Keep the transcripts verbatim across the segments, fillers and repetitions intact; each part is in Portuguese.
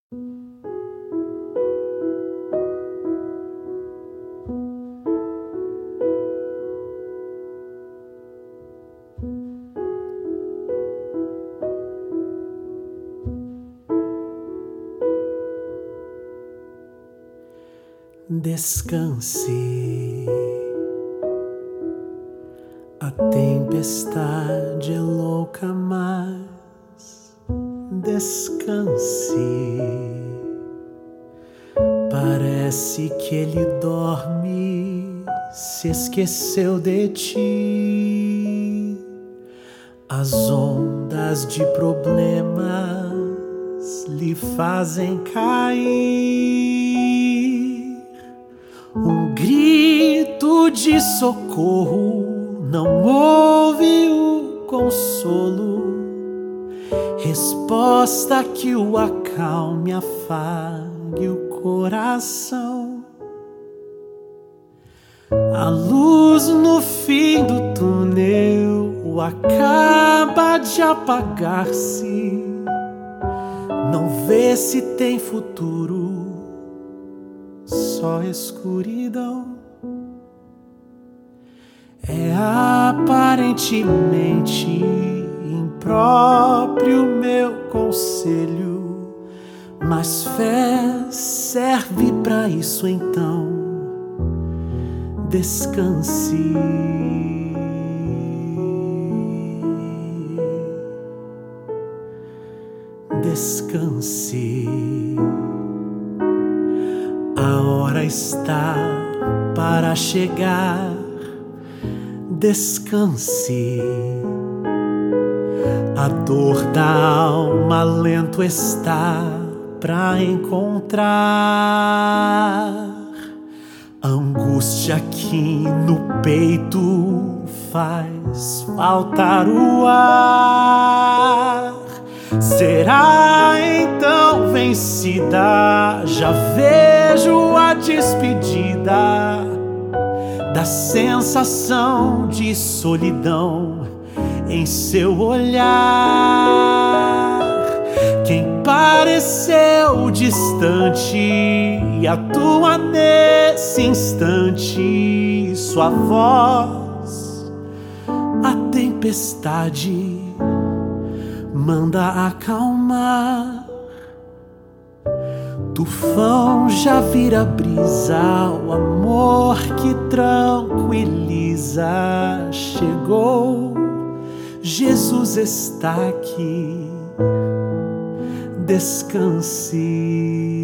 Descanse, a tempestade é louca, mas descanse. Parece que ele dorme, se esqueceu de ti. As ondas de problemas lhe fazem cair. Um grito de socorro não ouve o consolo. Resposta que o acalme, afague o coração. A luz no fim do túnel acaba de apagar-se. Não vê se tem futuro, só escuridão. É aparentemente impróprio meu conselho, mas fé serve para isso, então descanse. Descanse. A hora está para chegar. Descanse. A dor da alma lento está pra encontrar. A angústia aqui no peito faz faltar o ar. Será então vencida? Já vejo a despedida da sensação de solidão em seu olhar. Quem pareceu distante atua nesse instante. Sua voz, a tempestade manda acalmar. Tufão já vira brisa, o amor que tranquiliza chegou. Jesus está aqui. Descanse.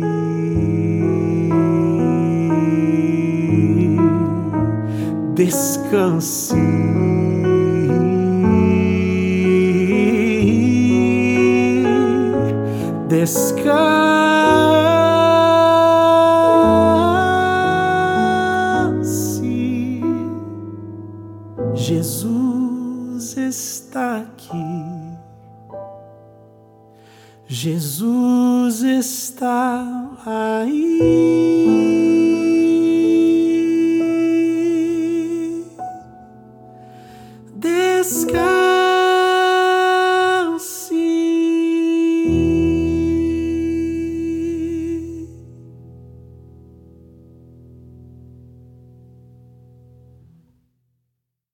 Descanse. Descanse. Jesus está aqui. Jesus está aí. Descanse.